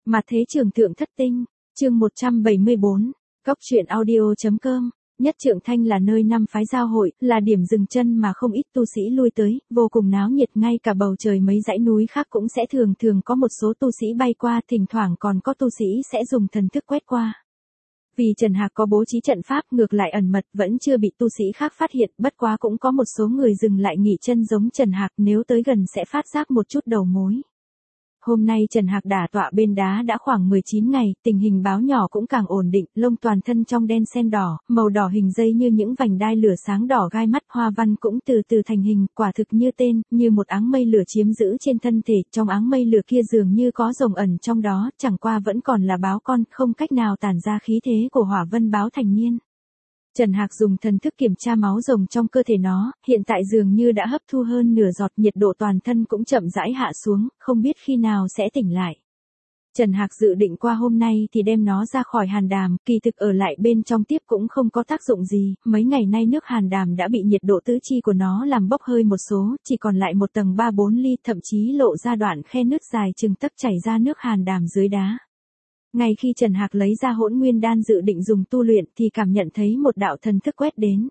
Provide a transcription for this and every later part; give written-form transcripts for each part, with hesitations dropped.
Mặt thế trường thượng thất tinh, chương 174, Cóc truyện audio.com. Nhất Trượng Thanh là nơi năm phái giao hội, là điểm dừng chân mà không ít tu sĩ lui tới, vô cùng náo nhiệt, ngay cả bầu trời mấy dãy núi khác cũng sẽ thường thường có một số tu sĩ bay qua, thỉnh thoảng còn có tu sĩ sẽ dùng thần thức quét qua. Vì Trần Hạc có bố trí trận pháp ngược lại ẩn mật vẫn chưa bị tu sĩ khác phát hiện, bất quá cũng có một số người dừng lại nghỉ chân giống Trần Hạc, nếu tới gần sẽ phát giác một chút đầu mối. Hôm nay Trần Hạc đả tọa bên đá đã khoảng 19 ngày, tình hình báo nhỏ cũng càng ổn định, lông toàn thân trong đen sen đỏ, màu đỏ hình dây như những vành đai lửa sáng đỏ gai mắt, hoa văn cũng từ từ thành hình, quả thực như tên, như một áng mây lửa chiếm giữ trên thân thể, trong áng mây lửa kia dường như có rồng ẩn trong đó, chẳng qua vẫn còn là báo con, không cách nào tản ra khí thế của hỏa vân báo thành niên. Trần Hạc dùng thần thức kiểm tra máu rồng trong cơ thể nó, hiện tại dường như đã hấp thu hơn nửa giọt, nhiệt độ toàn thân cũng chậm rãi hạ xuống, không biết khi nào sẽ tỉnh lại. Trần Hạc dự định qua hôm nay thì đem nó ra khỏi hàn đàm, kỳ thực ở lại bên trong tiếp cũng không có tác dụng gì, mấy ngày nay nước hàn đàm đã bị nhiệt độ tứ chi của nó làm bốc hơi một số, chỉ còn lại một tầng 3-4 ly, thậm chí lộ ra đoạn khe nước dài chừng tấc chảy ra nước hàn đàm dưới đá. Ngay khi Trần Hạc lấy ra hỗn nguyên đan dự định dùng tu luyện thì cảm nhận thấy một đạo thần thức quét đến.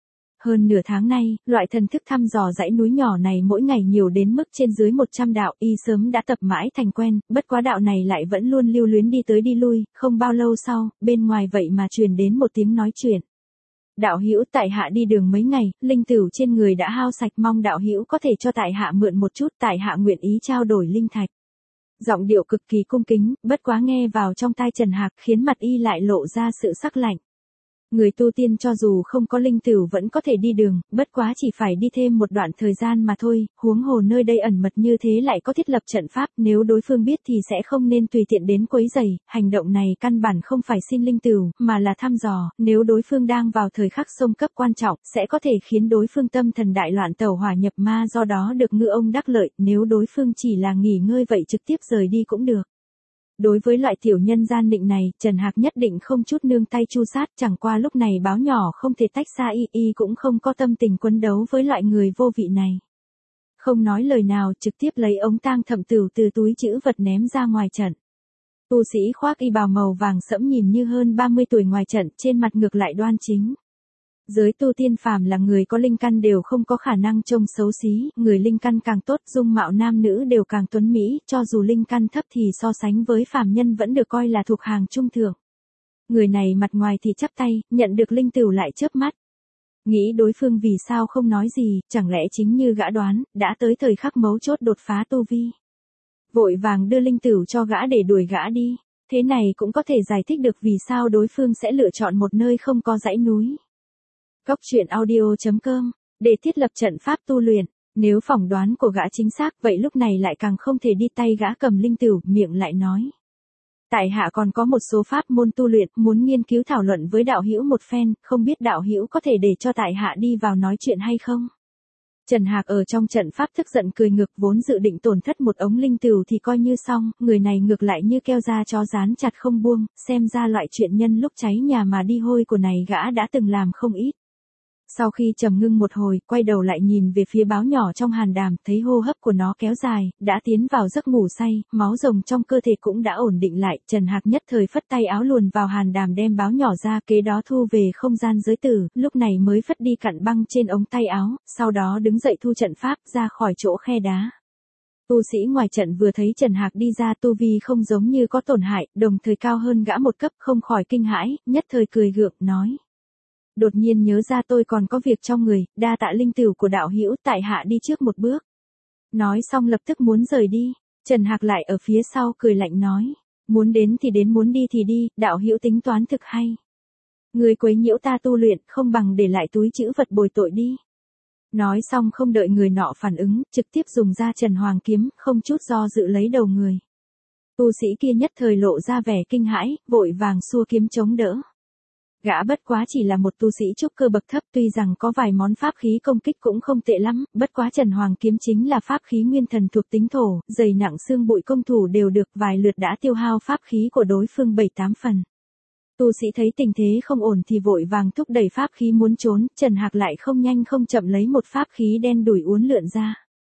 Hơn nửa tháng nay, loại thần thức thăm dò dãy núi nhỏ này mỗi ngày nhiều đến mức trên dưới 100 đạo, y sớm đã tập mãi thành quen, bất quá đạo này lại vẫn luôn lưu luyến đi tới đi lui, không bao lâu sau, bên ngoài vậy mà truyền đến một tiếng nói chuyện. Đạo hữu, tại hạ đi đường mấy ngày, linh tửu trên người đã hao sạch, mong đạo hữu có thể cho tại hạ mượn một chút, tại hạ nguyện ý trao đổi linh thạch. Giọng điệu cực kỳ cung kính, bất quá nghe vào trong tai Trần Hạc khiến mặt y lại lộ ra sự sắc lạnh. Người tu tiên cho dù không có linh tửu vẫn có thể đi đường, bất quá chỉ phải đi thêm một đoạn thời gian mà thôi, huống hồ nơi đây ẩn mật như thế lại có thiết lập trận pháp, nếu đối phương biết thì sẽ không nên tùy tiện đến quấy rầy, hành động này căn bản không phải xin linh tửu, mà là thăm dò, nếu đối phương đang vào thời khắc xông cấp quan trọng, sẽ có thể khiến đối phương tâm thần đại loạn tẩu hỏa nhập ma, do đó được ngư ông đắc lợi, nếu đối phương chỉ là nghỉ ngơi vậy trực tiếp rời đi cũng được. Đối với loại tiểu nhân gian định này, Trần Hạc nhất định không chút nương tay chu sát, chẳng qua lúc này báo nhỏ không thể tách xa y cũng không có tâm tình quấn đấu với loại người vô vị này. Không nói lời nào, trực tiếp lấy ống tang thậm tửu từ túi trữ vật ném ra ngoài trận. Tu sĩ khoác y bào màu vàng sẫm nhìn như hơn 30 tuổi ngoài trận, trên mặt ngược lại đoan chính. Giới tu tiên phàm là người có linh căn đều không có khả năng trông xấu xí, người linh căn càng tốt, dung mạo nam nữ đều càng tuấn mỹ, cho dù linh căn thấp thì so sánh với phàm nhân vẫn được coi là thuộc hàng trung thượng. Người này mặt ngoài thì chắp tay, nhận được linh tửu lại chớp mắt. Nghĩ đối phương vì sao không nói gì, chẳng lẽ chính như gã đoán, đã tới thời khắc mấu chốt đột phá tu vi. Vội vàng đưa linh tửu cho gã để đuổi gã đi, thế này cũng có thể giải thích được vì sao đối phương sẽ lựa chọn một nơi không có dãy núi. Cóc truyện audio.com, để thiết lập trận pháp tu luyện, nếu phỏng đoán của gã chính xác vậy lúc này lại càng không thể đi tay gã cầm linh tửu, miệng lại nói. Tại hạ còn có một số pháp môn tu luyện, muốn nghiên cứu thảo luận với đạo hữu một phen, không biết đạo hữu có thể để cho tại hạ đi vào nói chuyện hay không? Trần Hạc ở trong trận pháp tức giận cười ngược, vốn dự định tổn thất một ống linh tửu thì coi như xong, người này ngược lại như keo da chó dán chặt không buông, xem ra loại chuyện nhân lúc cháy nhà mà đi hôi của này gã đã từng làm không ít. Sau khi trầm ngưng một hồi, quay đầu lại nhìn về phía báo nhỏ trong hàn đàm, thấy hô hấp của nó kéo dài, đã tiến vào giấc ngủ say, máu rồng trong cơ thể cũng đã ổn định lại, Trần Hạc nhất thời phất tay áo luồn vào hàn đàm đem báo nhỏ ra, kế đó thu về không gian giới tử, lúc này mới phất đi cặn băng trên ống tay áo, sau đó đứng dậy thu trận pháp ra khỏi chỗ khe đá. Tu sĩ ngoài trận vừa thấy Trần Hạc đi ra, tu vi không giống như có tổn hại, đồng thời cao hơn gã một cấp, không khỏi kinh hãi, nhất thời cười gượng, nói. Đột nhiên nhớ ra tôi còn có việc trong người, đa tạ linh tửu của đạo hữu, tại hạ đi trước một bước. Nói xong lập tức muốn rời đi, Trần Hạc lại ở phía sau cười lạnh nói, muốn đến thì đến, muốn đi thì đi, đạo hữu tính toán thực hay. Người quấy nhiễu ta tu luyện, không bằng để lại túi trữ vật bồi tội đi. Nói xong không đợi người nọ phản ứng, trực tiếp dùng ra Trần Hoàng kiếm, không chút do dự lấy đầu người. Tu sĩ kia nhất thời lộ ra vẻ kinh hãi, vội vàng xua kiếm chống đỡ. Gã bất quá chỉ là một tu sĩ trúc cơ bậc thấp, tuy rằng có vài món pháp khí công kích cũng không tệ lắm, bất quá Trần Hoàng kiếm chính là pháp khí nguyên thần thuộc tính thổ, dày nặng xương bụi, công thủ đều được, vài lượt đã tiêu hao pháp khí của đối phương 7-8 phần. Tu sĩ thấy tình thế không ổn thì vội vàng thúc đẩy pháp khí muốn trốn, Trần Hạc lại không nhanh không chậm lấy một pháp khí đen đủi uốn lượn ra.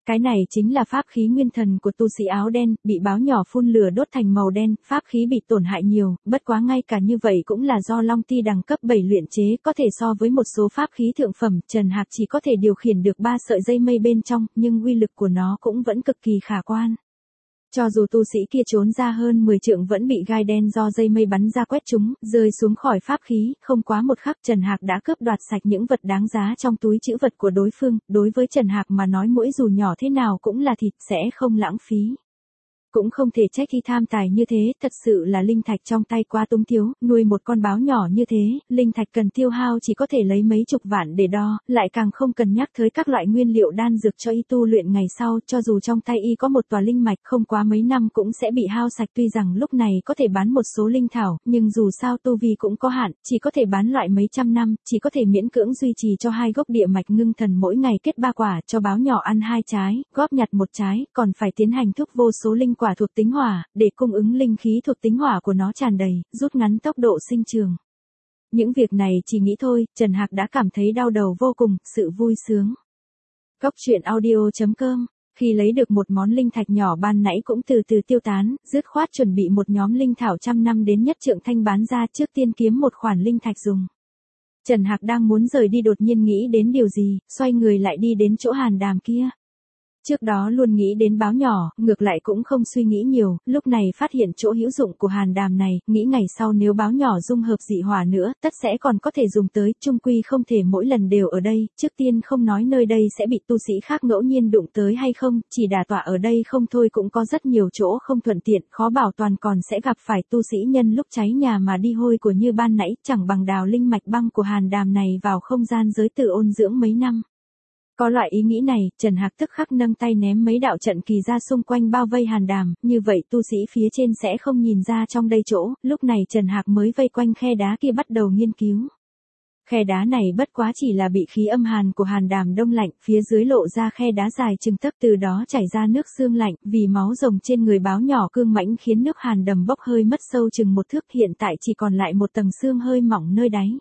Cái này chính là pháp khí nguyên thần của tu sĩ áo đen, bị báo nhỏ phun lửa đốt thành màu đen, pháp khí bị tổn hại nhiều, bất quá ngay cả như vậy cũng là do Long Ti đẳng cấp 7 luyện chế, có thể so với một số pháp khí thượng phẩm, Trần Hạc chỉ có thể điều khiển được 3 sợi dây mây bên trong, nhưng uy lực của nó cũng vẫn cực kỳ khả quan. Cho dù tu sĩ kia trốn ra hơn 10 trượng vẫn bị gai đen do dây mây bắn ra quét chúng, rơi xuống khỏi pháp khí, không quá một khắc Trần Hạc đã cướp đoạt sạch những vật đáng giá trong túi trữ vật của đối phương, đối với Trần Hạc mà nói mỗi dù nhỏ thế nào cũng là thịt sẽ không lãng phí. Cũng không thể trách khi tham tài như thế, thật sự là linh thạch trong tay quá túng thiếu, nuôi một con báo nhỏ như thế, linh thạch cần tiêu hao chỉ có thể lấy mấy chục vạn để đo, lại càng không cần nhắc tới các loại nguyên liệu đan dược cho y tu luyện ngày sau, cho dù trong tay y có một tòa linh mạch không quá mấy năm cũng sẽ bị hao sạch, tuy rằng lúc này có thể bán một số linh thảo, nhưng dù sao tu vi cũng có hạn, chỉ có thể bán loại mấy trăm năm, chỉ có thể miễn cưỡng duy trì cho 2 gốc địa mạch ngưng thần mỗi ngày kết 3 quả, cho báo nhỏ ăn 2 trái, góp nhặt 1 trái, còn phải tiến hành thúc vô số linh quả thuộc tính hỏa, để cung ứng linh khí thuộc tính hỏa của nó tràn đầy, rút ngắn tốc độ sinh trường. Những việc này chỉ nghĩ thôi, Trần Hạc đã cảm thấy đau đầu vô cùng, sự vui sướng. Cốc truyện audio.com, khi lấy được một món linh thạch nhỏ ban nãy cũng từ từ tiêu tán, dứt khoát chuẩn bị một nhóm linh thảo trăm năm đến nhất trượng thanh bán ra trước tiên kiếm một khoản linh thạch dùng. Trần Hạc đang muốn rời đi đột nhiên nghĩ đến điều gì, xoay người lại đi đến chỗ Hàn Đàm kia. Trước đó luôn nghĩ đến báo nhỏ, ngược lại cũng không suy nghĩ nhiều, lúc này phát hiện chỗ hữu dụng của Hàn Đàm này, nghĩ ngày sau nếu báo nhỏ dung hợp dị hỏa nữa, tất sẽ còn có thể dùng tới, chung quy không thể mỗi lần đều ở đây, trước tiên không nói nơi đây sẽ bị tu sĩ khác ngẫu nhiên đụng tới hay không, chỉ đả tọa ở đây không thôi cũng có rất nhiều chỗ không thuận tiện, khó bảo toàn còn sẽ gặp phải tu sĩ nhân lúc cháy nhà mà đi hôi của như ban nãy, chẳng bằng đào linh mạch băng của Hàn Đàm này vào không gian giới tử ôn dưỡng mấy năm. Có loại ý nghĩ này, Trần Hạc tức khắc nâng tay ném mấy đạo trận kỳ ra xung quanh bao vây Hàn Đàm, như vậy tu sĩ phía trên sẽ không nhìn ra trong đây chỗ, lúc này Trần Hạc mới vây quanh khe đá kia bắt đầu nghiên cứu. Khe đá này bất quá chỉ là bị khí âm hàn của Hàn Đàm đông lạnh, phía dưới lộ ra khe đá dài chừng tấc từ đó chảy ra nước xương lạnh, vì máu rồng trên người báo nhỏ cương mãnh khiến nước Hàn Đầm bốc hơi mất sâu chừng 1 thước, hiện tại chỉ còn lại một tầng xương hơi mỏng nơi đáy.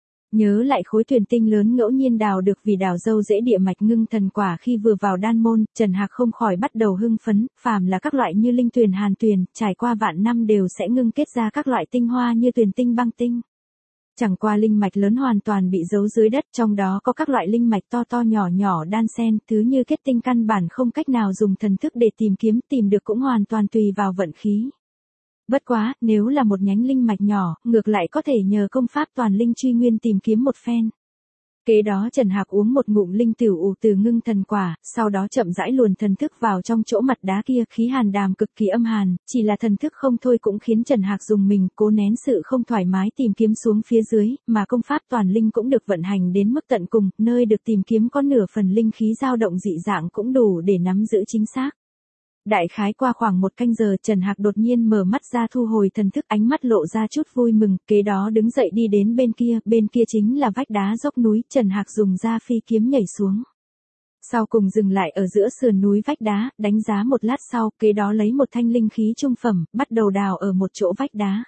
Nhớ lại khối thuyền tinh lớn ngẫu nhiên đào được vì đào dâu rễ địa mạch ngưng thần quả khi vừa vào đan môn, Trần Hạc không khỏi bắt đầu hưng phấn, phàm là các loại như linh tuyền hàn tuyền, trải qua vạn năm đều sẽ ngưng kết ra các loại tinh hoa như tuyền tinh băng tinh. Chẳng qua linh mạch lớn hoàn toàn bị giấu dưới đất, trong đó có các loại linh mạch to to nhỏ nhỏ đan xen, thứ như kết tinh căn bản không cách nào dùng thần thức để tìm kiếm, tìm được cũng hoàn toàn tùy vào vận khí. Bất quá, nếu là một nhánh linh mạch nhỏ, ngược lại có thể nhờ công pháp toàn linh truy nguyên tìm kiếm một phen. Kế đó Trần Hạc uống một ngụm linh tửu ủ từ ngưng thần quả, sau đó chậm rãi luồn thần thức vào trong chỗ mặt đá kia, khí Hàn Đàm cực kỳ âm hàn, chỉ là thần thức không thôi cũng khiến Trần Hạc dùng mình, cố nén sự không thoải mái tìm kiếm xuống phía dưới, mà công pháp toàn linh cũng được vận hành đến mức tận cùng, nơi được tìm kiếm có nửa phần linh khí dao động dị dạng cũng đủ để nắm giữ chính xác. Đại khái qua khoảng 1 canh giờ, Trần Hạc đột nhiên mở mắt ra thu hồi thần thức, ánh mắt lộ ra chút vui mừng, kế đó đứng dậy đi đến bên kia chính là vách đá dốc núi, Trần Hạc dùng ra phi kiếm nhảy xuống. Sau cùng dừng lại ở giữa sườn núi vách đá, đánh giá một lát sau, kế đó lấy một thanh linh khí trung phẩm, bắt đầu đào ở một chỗ vách đá.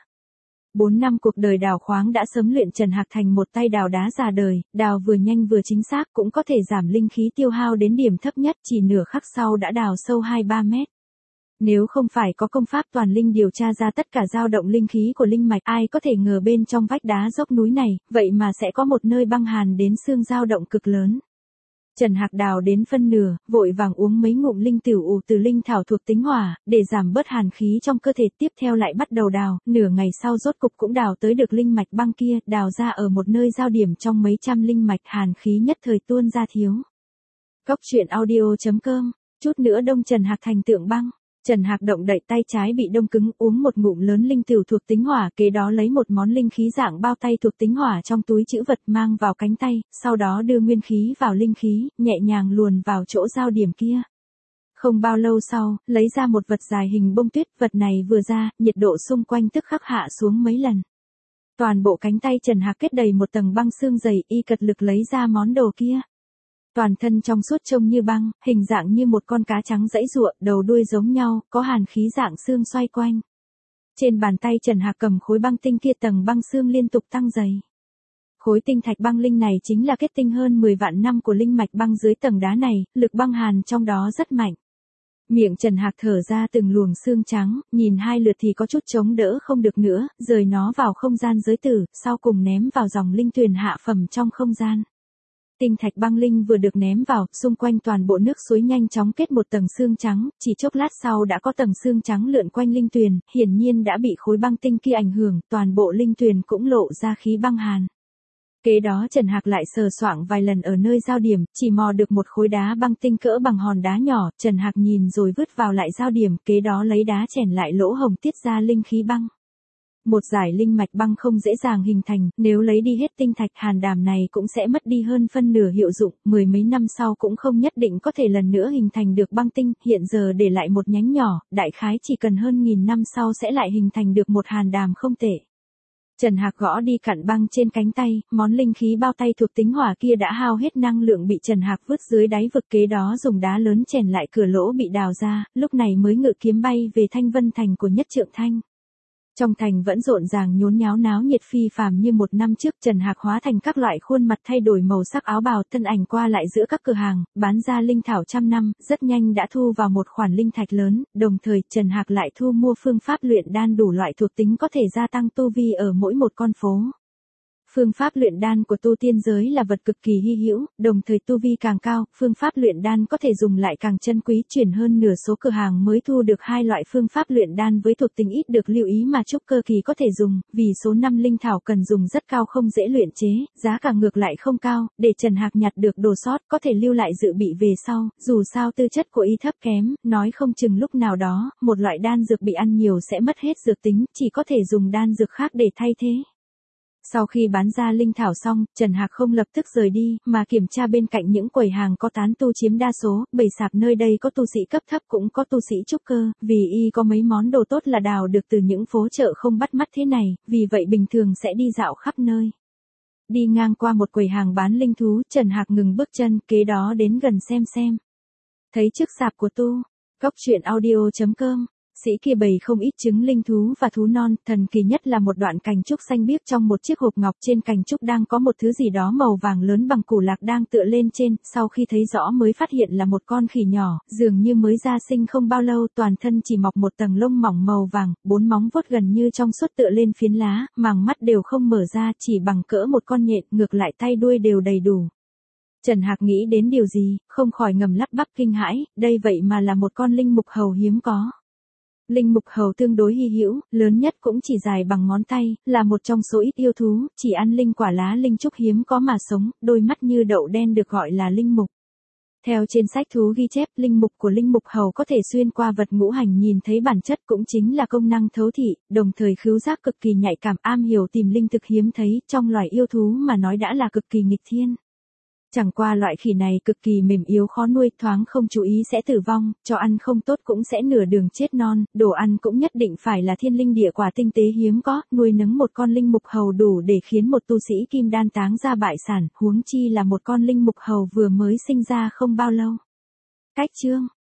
4 năm cuộc đời đào khoáng đã sớm luyện Trần Hạc thành một tay đào đá già đời, đào vừa nhanh vừa chính xác, cũng có thể giảm linh khí tiêu hao đến điểm thấp nhất, chỉ nửa khắc sau đã đào sâu 2-3 mét. Nếu không phải có công pháp toàn linh điều tra ra tất cả dao động linh khí của linh mạch, ai có thể ngờ bên trong vách đá dốc núi này, vậy mà sẽ có một nơi băng hàn đến xương dao động cực lớn. Trần Hạc đào đến phân nửa, vội vàng uống mấy ngụm linh tửu ủ từ linh thảo thuộc tính hỏa, để giảm bớt hàn khí trong cơ thể, tiếp theo lại bắt đầu đào, nửa ngày sau rốt cục cũng đào tới được linh mạch băng kia, đào ra ở một nơi giao điểm trong mấy trăm linh mạch, hàn khí nhất thời tuôn ra thiếu. Cốc truyện audio.com, chút nữa đông Trần Hạc thành tượng băng. Trần Hạc động đậy tay trái bị đông cứng, uống một ngụm lớn linh tửu thuộc tính hỏa, kế đó lấy một món linh khí dạng bao tay thuộc tính hỏa trong túi trữ vật mang vào cánh tay, sau đó đưa nguyên khí vào linh khí, nhẹ nhàng luồn vào chỗ giao điểm kia. Không bao lâu sau, lấy ra một vật dài hình bông tuyết, vật này vừa ra, nhiệt độ xung quanh tức khắc hạ xuống mấy lần. Toàn bộ cánh tay Trần Hạc kết đầy một tầng băng xương dày, y cật lực lấy ra món đồ kia. Toàn thân trong suốt trông như băng, hình dạng như một con cá trắng giãy giụa, đầu đuôi giống nhau, có hàn khí dạng xương xoay quanh. Trên bàn tay Trần Hạc cầm khối băng tinh kia, tầng băng xương liên tục tăng dày. Khối tinh thạch băng linh này chính là kết tinh hơn 10 vạn năm của linh mạch băng dưới tầng đá này, lực băng hàn trong đó rất mạnh. Miệng Trần Hạc thở ra từng luồng xương trắng, nhìn 2 lượt thì có chút chống đỡ không được nữa, rời nó vào không gian giới tử, sau cùng ném vào dòng linh tuyền hạ phẩm trong không gian. Tinh thạch băng linh vừa được ném vào, xung quanh toàn bộ nước suối nhanh chóng kết một tầng xương trắng, chỉ chốc lát sau đã có tầng xương trắng lượn quanh linh tuyền, hiển nhiên đã bị khối băng tinh kia ảnh hưởng, toàn bộ linh tuyền cũng lộ ra khí băng hàn. Kế đó Trần Hạc lại sờ soạng vài lần ở nơi giao điểm, chỉ mò được một khối đá băng tinh cỡ bằng hòn đá nhỏ, Trần Hạc nhìn rồi vứt vào lại giao điểm, kế đó lấy đá chèn lại lỗ hổng tiết ra linh khí băng. Một giải linh mạch băng không dễ dàng hình thành, nếu lấy đi hết tinh thạch hàn đàm này cũng sẽ mất đi hơn phân nửa hiệu dụng, 10 mấy năm sau cũng không nhất định có thể lần nữa hình thành được băng tinh, hiện giờ để lại một nhánh nhỏ, đại khái chỉ cần hơn 1000 năm sau sẽ lại hình thành được một hàn đàm không tệ. Trần Hạc gõ đi cặn băng trên cánh tay, món linh khí bao tay thuộc tính hỏa kia đã hao hết năng lượng bị Trần Hạc vứt dưới đáy vực, kế đó dùng đá lớn chèn lại cửa lỗ bị đào ra, lúc này mới ngự kiếm bay về Thanh Vân Thành của Nhất Trượng Thanh. Trong thành vẫn rộn ràng nhốn nháo náo nhiệt phi phàm như một năm trước, Trần Hạc hóa thành các loại khuôn mặt thay đổi màu sắc áo bào, thân ảnh qua lại giữa các cửa hàng, bán ra linh thảo trăm năm, rất nhanh đã thu vào một khoản linh thạch lớn, đồng thời Trần Hạc lại thu mua phương pháp luyện đan đủ loại thuộc tính có thể gia tăng tu vi ở mỗi một con phố. Phương pháp luyện đan của tu tiên giới là vật cực kỳ hy hữu, đồng thời tu vi càng cao, phương pháp luyện đan có thể dùng lại càng chân quý, chuyển hơn nửa số cửa hàng mới thu được 2 loại phương pháp luyện đan với thuộc tính ít được lưu ý mà trúc cơ kỳ có thể dùng, vì số 5 linh thảo cần dùng rất cao không dễ luyện chế, giá cả ngược lại không cao, để Trần Hạc nhặt được đồ sót có thể lưu lại dự bị về sau, dù sao tư chất của y thấp kém, nói không chừng lúc nào đó, một loại đan dược bị ăn nhiều sẽ mất hết dược tính, chỉ có thể dùng đan dược khác để thay thế. Sau khi bán ra linh thảo xong, Trần Hạc không lập tức rời đi, mà kiểm tra bên cạnh những quầy hàng có tán tu chiếm đa số, bầy sạp nơi đây có tu sĩ cấp thấp cũng có tu sĩ trúc cơ, vì y có mấy món đồ tốt là đào được từ những phố chợ không bắt mắt thế này, vì vậy bình thường sẽ đi dạo khắp nơi. Đi ngang qua một quầy hàng bán linh thú, Trần Hạc ngừng bước chân, kế đó đến gần xem. Thấy trước sạp của tu, Goctruyện.audio.com. Sĩ kia bày không ít trứng linh thú và thú non, thần kỳ nhất là một đoạn cành trúc xanh biếc trong một chiếc hộp ngọc, trên cành trúc đang có một thứ gì đó màu vàng lớn bằng củ lạc đang tựa lên trên, sau khi thấy rõ mới phát hiện là một con khỉ nhỏ, dường như mới ra sinh không bao lâu, toàn thân chỉ mọc một tầng lông mỏng màu vàng, 4 móng vuốt gần như trong suốt tựa lên phiến lá, màng mắt đều không mở ra, chỉ bằng cỡ một con nhện, ngược lại tay đuôi đều đầy đủ. Trần Hạc nghĩ đến điều gì, không khỏi ngầm lắp bắp kinh hãi, đây vậy mà là một con linh mục hầu hiếm có. Linh mục hầu tương đối hy hữu, lớn nhất cũng chỉ dài bằng ngón tay, là một trong số ít yêu thú, chỉ ăn linh quả lá linh trúc hiếm có mà sống, đôi mắt như đậu đen được gọi là linh mục. Theo trên sách thú ghi chép, linh mục của linh mục hầu có thể xuyên qua vật ngũ hành nhìn thấy bản chất, cũng chính là công năng thấu thị, đồng thời khứu giác cực kỳ nhạy cảm, am hiểu tìm linh thực hiếm thấy, trong loài yêu thú mà nói đã là cực kỳ nghịch thiên. Chẳng qua loại khỉ này cực kỳ mềm yếu khó nuôi, thoáng không chú ý sẽ tử vong, cho ăn không tốt cũng sẽ nửa đường chết non, đồ ăn cũng nhất định phải là thiên linh địa quả tinh tế hiếm có, nuôi nấng một con linh mục hầu đủ để khiến một tu sĩ kim đan táng ra bại sản, huống chi là một con linh mục hầu vừa mới sinh ra không bao lâu. Cách chương